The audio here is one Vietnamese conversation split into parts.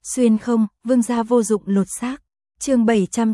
Xuyên không, vương gia vô dụng lột xác. Chương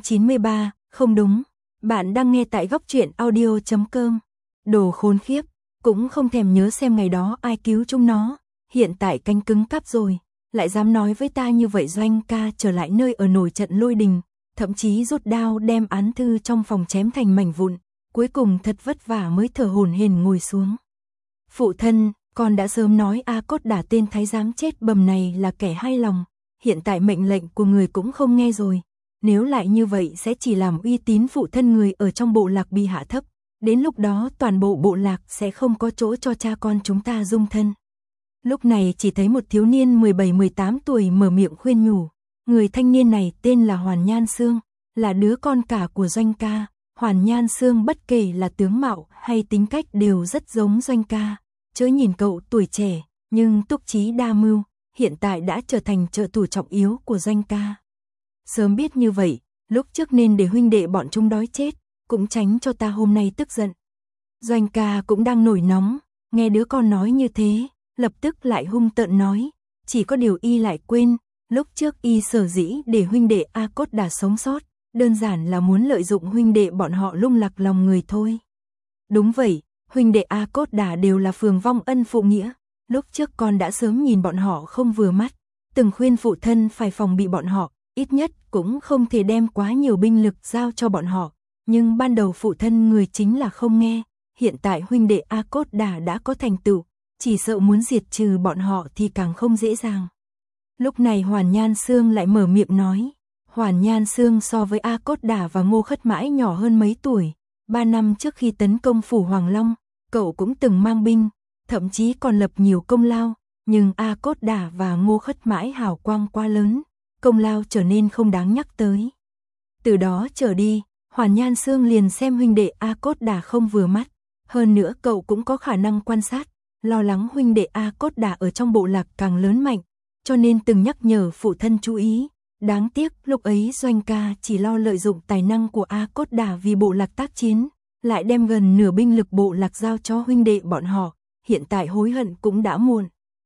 793, không đúng. Bạn đang nghe tại góc truyện audio.com. Đồ khốn khiếp, cũng không thèm nhớ xem ngày đó ai cứu chúng nó, hiện tại cánh cứng cáp rồi, lại dám nói với ta như vậy. Doanh ca trở lại nơi ở nổi trận lôi đình, thậm chí rút đao đem án thư trong phòng chém thành mảnh vụn, cuối cùng thật vất vả mới thở hổn hển ngồi xuống. Phụ thân, con đã sớm nói A Cốt Đả tên thái giám chết bầm này là kẻ hai lòng, hiện tại mệnh lệnh của người cũng không nghe rồi, nếu lại như vậy sẽ chỉ làm uy tín phụ thân người ở trong bộ lạc bị hạ thấp, đến lúc đó toàn bộ bộ lạc sẽ không có chỗ cho cha con chúng ta dung thân. Lúc này chỉ thấy một thiếu niên 17-18 tuổi mở miệng khuyên nhủ, người thanh niên này tên là Hoàn Nhan Sương, là đứa con cả của Doanh ca. Hoàn Nhan Sương bất kể là tướng mạo hay tính cách đều rất giống Doanh ca, chớ nhìn cậu tuổi trẻ, nhưng túc trí đa mưu, hiện tại đã trở thành trợ thủ trọng yếu của Doanh ca. Sớm biết như vậy, lúc trước nên để huynh đệ bọn chúng đói chết, cũng tránh cho ta hôm nay tức giận. Doanh ca cũng đang nổi nóng, nghe đứa con nói như thế, lập tức lại hung tợn nói, chỉ có điều y lại quên, lúc trước y sở dĩ để huynh đệ A Cốt Đả sống sót, đơn giản là muốn lợi dụng huynh đệ bọn họ lung lạc lòng người thôi. Đúng vậy, huynh đệ A Cốt Đả đều là phường vong ân phụ nghĩa, lúc trước con đã sớm nhìn bọn họ không vừa mắt, từng khuyên phụ thân phải phòng bị bọn họ, ít nhất cũng không thể đem quá nhiều binh lực giao cho bọn họ, nhưng ban đầu phụ thân người chính là không nghe, hiện tại huynh đệ A Cốt Đả đã có thành tựu, chỉ sợ muốn diệt trừ bọn họ thì càng không dễ dàng. Lúc này Hoàn Nhan Sương lại mở miệng nói, Hoàn Nhan Sương so với A Cốt Đả và Ngô Khất Mãi nhỏ hơn mấy tuổi, 3 năm trước khi tấn công phủ Hoàng Long, cậu cũng từng mang binh, thậm chí còn lập nhiều công lao, nhưng A Cốt Đả và Ngô Khất Mãi hào quang quá lớn, công lao trở nên không đáng nhắc tới. Từ đó trở đi, Hoàn Nhan Sương liền xem huynh đệ A Cốt Đả không vừa mắt, hơn nữa cậu cũng có khả năng quan sát, lo lắng huynh đệ A Cốt Đả ở trong bộ lạc càng lớn mạnh, cho nên từng nhắc nhở phụ thân chú ý. Đáng tiếc lúc ấy Doanh ca chỉ lo lợi dụng tài năng của A Cốt Đả vì bộ lạc tác chiến, lại đem gần nửa binh lực bộ lạc giao cho huynh đệ bọn họ, hiện tại hối hận cũng đã muộn.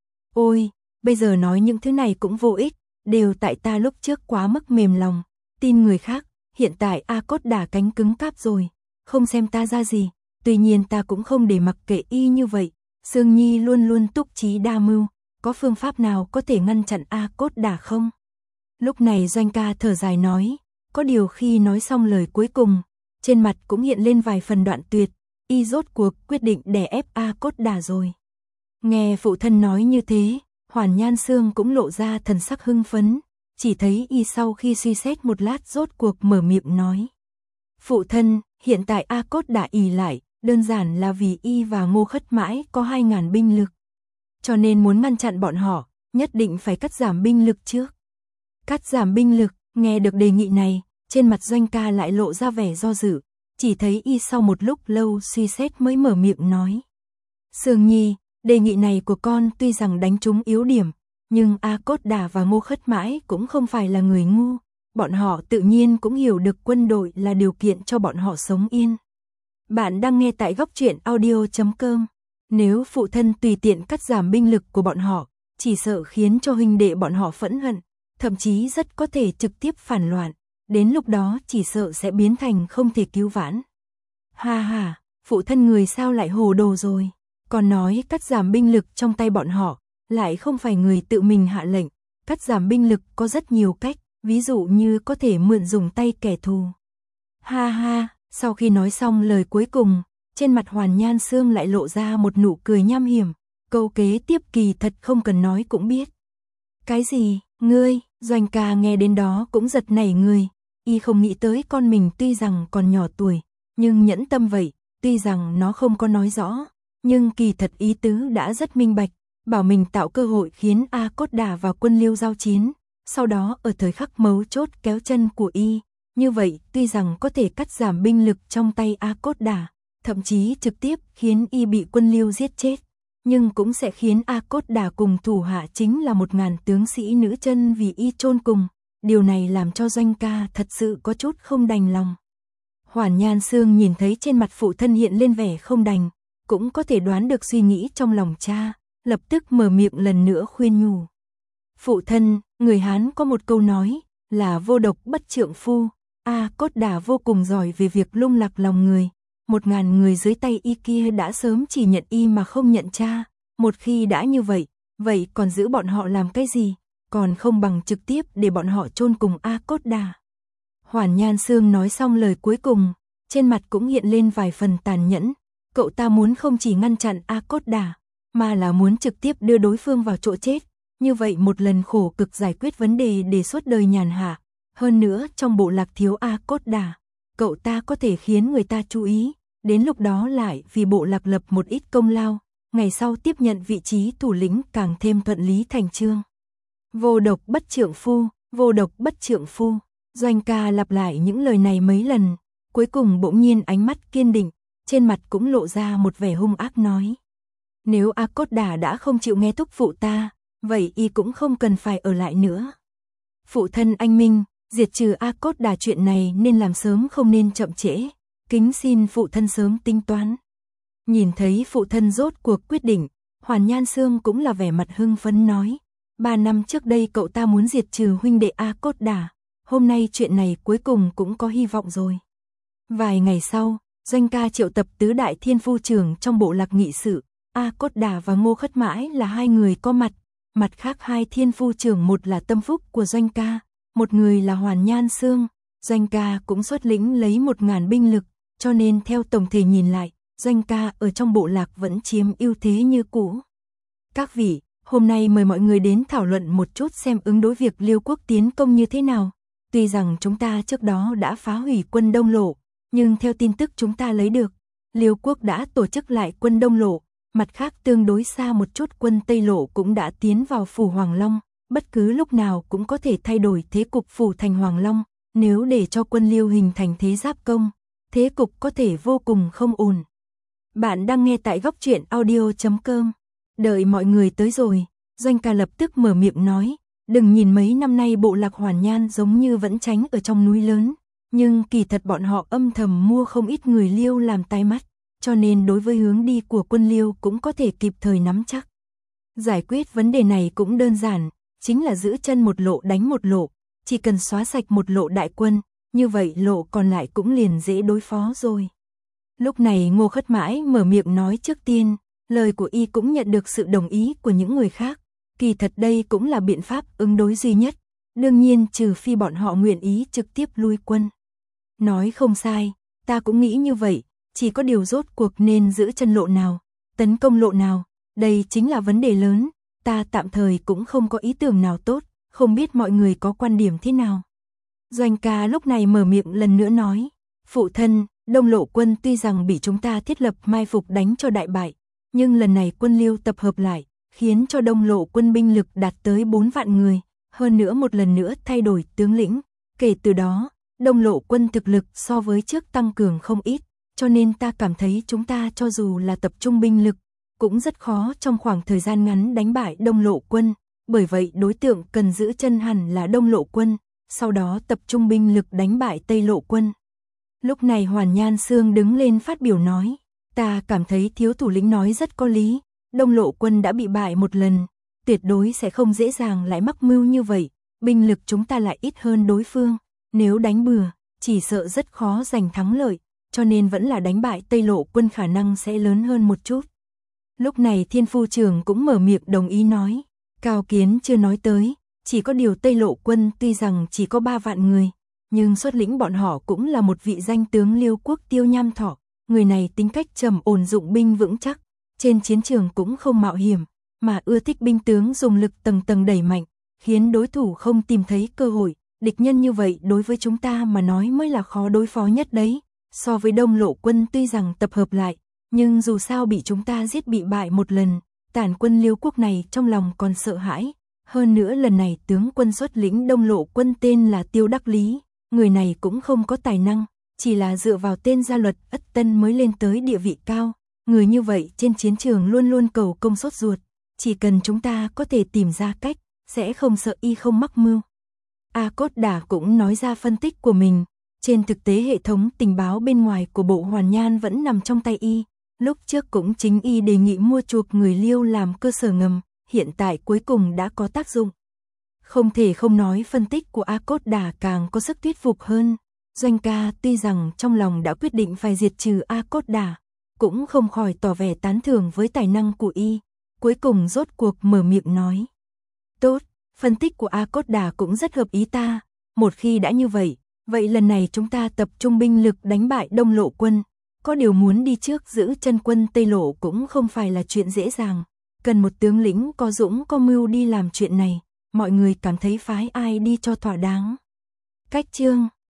Ôi, bây giờ nói những thứ này cũng vô ích, đều tại ta lúc trước quá mức mềm lòng, tin người khác, hiện tại A Cốt Đả cánh cứng cáp rồi, không xem ta ra gì, tuy nhiên ta cũng không để mặc kệ y như vậy, Sương Nhi luôn luôn túc trí đa mưu, có phương pháp nào có thể ngăn chặn A Cốt Đả không? Lúc này Doanh ca thở dài nói, có điều khi nói xong lời cuối cùng, trên mặt cũng hiện lên vài phần đoạn tuyệt, y rốt cuộc quyết định đè ép A Cốt Đả rồi. Nghe phụ thân nói như thế, Hoàn Nhan Sương cũng lộ ra thần sắc hưng phấn, chỉ thấy y sau khi suy xét một lát rốt cuộc mở miệng nói. Phụ thân, hiện tại A Cốt Đả ỷ lại, đơn giản là vì y và Ngô Khất Mãi có 2.000 binh lực. Cho nên muốn ngăn chặn bọn họ, nhất định phải cắt giảm binh lực trước. Cắt giảm binh lực, nghe được đề nghị này, trên mặt Doanh ca lại lộ ra vẻ do dự, chỉ thấy y sau một lúc lâu suy xét mới mở miệng nói. Sương Nhi, đề nghị này của con tuy rằng đánh trúng yếu điểm, nhưng A Cốt Đả và Ngô Khất Mãi cũng không phải là người ngu, bọn họ tự nhiên cũng hiểu được quân đội là điều kiện cho bọn họ sống yên. Bạn đang nghe tại góc truyện audio.com, nếu phụ thân tùy tiện cắt giảm binh lực của bọn họ, chỉ sợ khiến cho huynh đệ bọn họ phẫn hận, thậm chí rất có thể trực tiếp phản loạn, đến lúc đó chỉ sợ sẽ biến thành không thể cứu vãn. Ha ha, phụ thân người sao lại hồ đồ rồi, còn nói cắt giảm binh lực trong tay bọn họ, lại không phải người tự mình hạ lệnh, cắt giảm binh lực có rất nhiều cách, ví dụ như có thể mượn dùng tay kẻ thù. Ha ha, sau khi nói xong lời cuối cùng, trên mặt Hoàn Nhan Sương lại lộ ra một nụ cười nham hiểm, câu kế tiếp kỳ thật không cần nói cũng biết. Cái gì, ngươi? Doanh ca nghe đến đó cũng giật nảy người, y không nghĩ tới con mình tuy rằng còn nhỏ tuổi, nhưng nhẫn tâm vậy, tuy rằng nó không có nói rõ, nhưng kỳ thật ý tứ đã rất minh bạch, bảo mình tạo cơ hội khiến A Cốt Đả và quân Liêu giao chiến, sau đó ở thời khắc mấu chốt kéo chân của y, như vậy tuy rằng có thể cắt giảm binh lực trong tay A Cốt Đả, thậm chí trực tiếp khiến y bị quân Liêu giết chết, nhưng cũng sẽ khiến A Cốt Đả cùng thủ hạ chính là 1.000 tướng sĩ nữ chân vì y chôn cùng, điều này làm cho Doanh ca thật sự có chút không đành lòng. Hoàn Nhan Sương nhìn thấy trên mặt phụ thân hiện lên vẻ không đành, cũng có thể đoán được suy nghĩ trong lòng cha, lập tức mở miệng lần nữa khuyên nhủ. Phụ thân, người Hán có một câu nói là vô độc bất trượng phu. A Cốt Đà vô cùng giỏi về việc lung lạc lòng người. 1000 người dưới tay y kia đã sớm chỉ nhận y mà không nhận cha. Một khi đã như vậy, vậy còn giữ bọn họ làm cái gì? Còn không bằng trực tiếp để bọn họ chôn cùng A Cốt Đà. Hoàn Nhan Xương nói xong lời cuối cùng, trên mặt cũng hiện lên vài phần tàn nhẫn. Cậu ta muốn không chỉ ngăn chặn A Cốt Đà, mà là muốn trực tiếp đưa đối phương vào chỗ chết. Như vậy một lần khổ cực giải quyết vấn đề để suốt đời nhàn hạ. Hơn nữa trong bộ lạc thiếu A Cốt Đà, cậu ta có thể khiến người ta chú ý. Đến lúc đó lại vì bộ lạc lập một ít công lao, ngày sau tiếp nhận vị trí thủ lĩnh càng thêm thuận lý thành chương. Vô độc bất trượng phu, vô độc bất trượng phu. Doanh ca lặp lại những lời này mấy lần, cuối cùng bỗng nhiên ánh mắt kiên định, trên mặt cũng lộ ra một vẻ hung ác nói. Nếu A Cốt Đà đã không chịu nghe thúc phụ ta, vậy y cũng không cần phải ở lại nữa. Phụ thân anh minh, diệt trừ A Cốt Đà chuyện này nên làm sớm không nên chậm trễ, kính xin phụ thân sớm tính toán. Nhìn thấy phụ thân rốt cuộc quyết định, Hoàn Nhan Xương cũng là vẻ mặt hưng phấn nói. 3 năm trước đây cậu ta muốn diệt trừ huynh đệ A Cốt Đà, hôm nay chuyện này cuối cùng cũng có hy vọng rồi. Vài ngày sau, Doanh ca triệu tập tứ đại thiên phu trưởng trong bộ lạc nghị sự, A Cốt Đà và Ngô Khất Mãi là hai người có mặt. Mặt khác hai thiên phu trưởng, một là tâm phúc của Doanh ca, một người là Hoàn Nhan Xương. Doanh ca cũng xuất lĩnh lấy 1000 binh lực, cho nên theo tổng thể nhìn lại, Doanh ca ở trong bộ lạc vẫn chiếm ưu thế như cũ. Các vị, hôm nay mời mọi người đến thảo luận một chút xem ứng đối việc Liêu quốc tiến công như thế nào. Tuy rằng chúng ta trước đó đã phá hủy quân Đông Lộ, nhưng theo tin tức chúng ta lấy được, Liêu quốc đã tổ chức lại quân Đông Lộ. Mặt khác tương đối xa một chút quân Tây Lộ cũng đã tiến vào phủ Hoàng Long, bất cứ lúc nào cũng có thể thay đổi thế cục phủ thành Hoàng Long. Nếu để cho quân Liêu hình thành thế giáp công, thế cục có thể vô cùng không ổn. Bạn đang nghe tại góc truyện audio.com. Đợi mọi người tới rồi, Doanh ca lập tức mở miệng nói, đừng nhìn mấy năm nay bộ lạc Hoàn Nhan giống như vẫn tránh ở trong núi lớn, nhưng kỳ thật bọn họ âm thầm mua không ít người Liêu làm tai mắt, cho nên đối với hướng đi của quân Liêu cũng có thể kịp thời nắm chắc. Giải quyết vấn đề này cũng đơn giản, chính là giữ chân một lộ đánh một lộ, chỉ cần xóa sạch một lộ đại quân, như vậy lộ còn lại cũng liền dễ đối phó rồi. Lúc này Ngô Khất Mãi mở miệng nói trước tiên, lời của y cũng nhận được sự đồng ý của những người khác. Kỳ thật đây cũng là biện pháp ứng đối duy nhất, đương nhiên trừ phi bọn họ nguyện ý trực tiếp lui quân. Nói không sai, ta cũng nghĩ như vậy, chỉ có điều rốt cuộc nên giữ chân lộ nào, tấn công lộ nào, đây chính là vấn đề lớn, ta tạm thời cũng không có ý tưởng nào tốt, không biết mọi người có quan điểm thế nào. Doanh ca lúc này mở miệng lần nữa nói, phụ thân, Đông Lộ quân tuy rằng bị chúng ta thiết lập mai phục đánh cho đại bại, nhưng lần này quân Liêu tập hợp lại, khiến cho Đông Lộ quân binh lực đạt tới 4 vạn người, hơn nữa một lần nữa thay đổi tướng lĩnh. Kể từ đó, Đông Lộ quân thực lực so với trước tăng cường không ít, cho nên ta cảm thấy chúng ta cho dù là tập trung binh lực, cũng rất khó trong khoảng thời gian ngắn đánh bại Đông Lộ quân, bởi vậy đối tượng cần giữ chân hẳn là Đông Lộ quân, sau đó tập trung binh lực đánh bại Tây Lộ quân. Lúc này Hoàn Nhan Xương đứng lên phát biểu nói, ta cảm thấy thiếu thủ lĩnh nói rất có lý, Đông Lộ quân đã bị bại một lần, tuyệt đối sẽ không dễ dàng lại mắc mưu như vậy, binh lực chúng ta lại ít hơn đối phương, nếu đánh bừa, chỉ sợ rất khó giành thắng lợi, cho nên vẫn là đánh bại Tây Lộ quân khả năng sẽ lớn hơn một chút. Lúc này Thiên Phu Trưởng cũng mở miệng đồng ý nói, Cao Kiến chưa nói tới, chỉ có điều Tây Lộ quân tuy rằng chỉ có 3 vạn người, nhưng xuất lĩnh bọn họ cũng là một vị danh tướng Liêu quốc Tiêu Nham Thọ, người này tính cách trầm ổn, dụng binh vững chắc, trên chiến trường cũng không mạo hiểm, mà ưa thích binh tướng dùng lực tầng tầng đẩy mạnh, khiến đối thủ không tìm thấy cơ hội, địch nhân như vậy đối với chúng ta mà nói mới là khó đối phó nhất đấy. So với Đông Lộ quân tuy rằng tập hợp lại, nhưng dù sao bị chúng ta giết bị bại một lần, tản quân Liêu quốc này trong lòng còn sợ hãi. Hơn nữa lần này tướng quân xuất lĩnh Đông Lộ quân tên là Tiêu Đắc Lý, người này cũng không có tài năng, chỉ là dựa vào tên gia luật Ất Tân mới lên tới địa vị cao. Người như vậy trên chiến trường luôn luôn cầu công sốt ruột, chỉ cần chúng ta có thể tìm ra cách, sẽ không sợ y không mắc mưu. A Cốt Đà cũng nói ra phân tích của mình. Trên thực tế hệ thống tình báo bên ngoài của bộ Hoàn Nhan vẫn nằm trong tay y, lúc trước cũng chính y đề nghị mua chuộc người Liêu làm cơ sở ngầm, hiện tại cuối cùng đã có tác dụng. Không thể không nói phân tích của A Cốt Đà càng có sức thuyết phục hơn. Doanh ca tuy rằng trong lòng đã quyết định phải diệt trừ A Cốt Đà, cũng không khỏi tỏ vẻ tán thưởng với tài năng của y. Cuối cùng rốt cuộc mở miệng nói. Tốt, phân tích của A Cốt Đà cũng rất hợp ý ta. Một khi đã như vậy, vậy lần này chúng ta tập trung binh lực đánh bại Đông Lộ quân. Có điều muốn đi trước giữ chân quân Tây Lộ cũng không phải là chuyện dễ dàng. Cần một tướng lĩnh có dũng có mưu đi làm chuyện này. Mọi người cảm thấy phái ai đi cho thỏa đáng. Cách chương